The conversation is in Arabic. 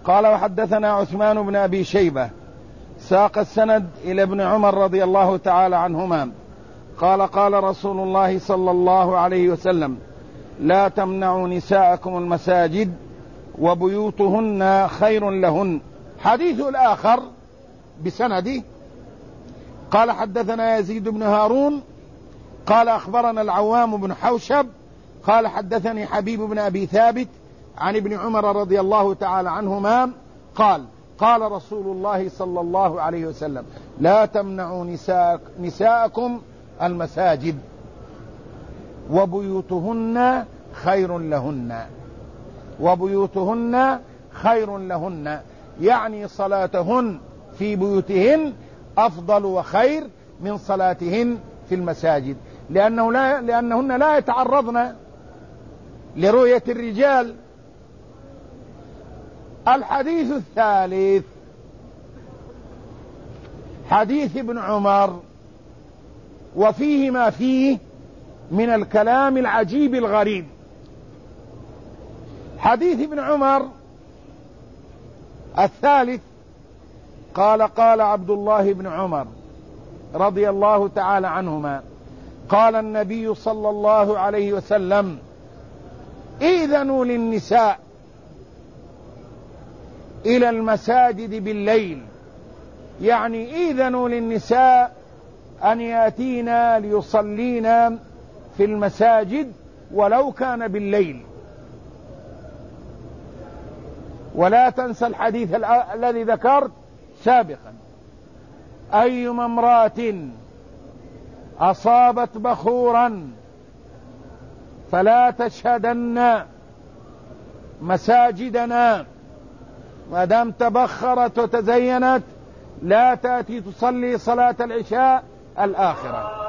قال وحدثنا عثمان بن أبي شيبة ساق السند إلى ابن عمر رضي الله تعالى عنهما قال قال رسول الله صلى الله عليه وسلم لا تمنعوا نساءكم المساجد وبيوتهن خير لهن. حديث الآخر بسنده قال حدثنا يزيد بن هارون قال أخبرنا العوام بن حوشب قال حدثني حبيب بن أبي ثابت عن ابن عمر رضي الله تعالى عنهما قال قال رسول الله صلى الله عليه وسلم لا تمنعوا نساءكم المساجد وبيوتهن خير لهن. وبيوتهن خير لهن يعني صلاتهن في بيوتهن أفضل وخير من صلاتهن في المساجد، لأنهن لا يتعرضن لرؤية الرجال. الحديث الثالث حديث ابن عمر وفيه ما فيه من الكلام العجيب الغريب. حديث ابن عمر الثالث قال قال عبد الله بن عمر رضي الله تعالى عنهما قال النبي صلى الله عليه وسلم إذنوا للنساء إلى المساجد بالليل، يعني إذنوا للنساء أن يأتينا ليصلينا في المساجد ولو كان بالليل. ولا تنسى الحديث الذي ذكرت سابقا أيما امرأة أصابت بخورا فلا تشهدن مساجدنا، ما دام تبخرت وتزينت لا تأتي تصلي صلاة العشاء الآخرة.